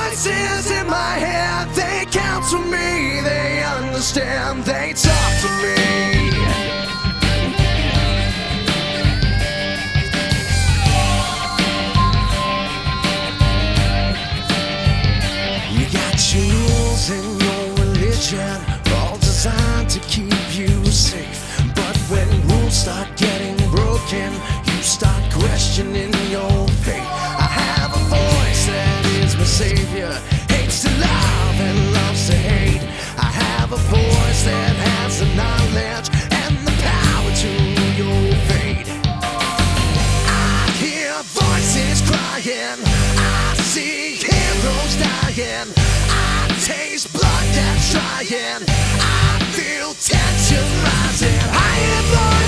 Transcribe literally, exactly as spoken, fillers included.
Voices in my head, they counsel me, they understand, they talk to me. You got your rules and your religion, all designed to keep you safe. But when rules start getting broken, you start questioning your faith. I have a voice that is my savior, hates to love and loves to hate. I have a voice that has the knowledge and the power to your fate. I hear voices crying, I see heroes dying, I taste blood that's trying, I feel tension rising. I hear voices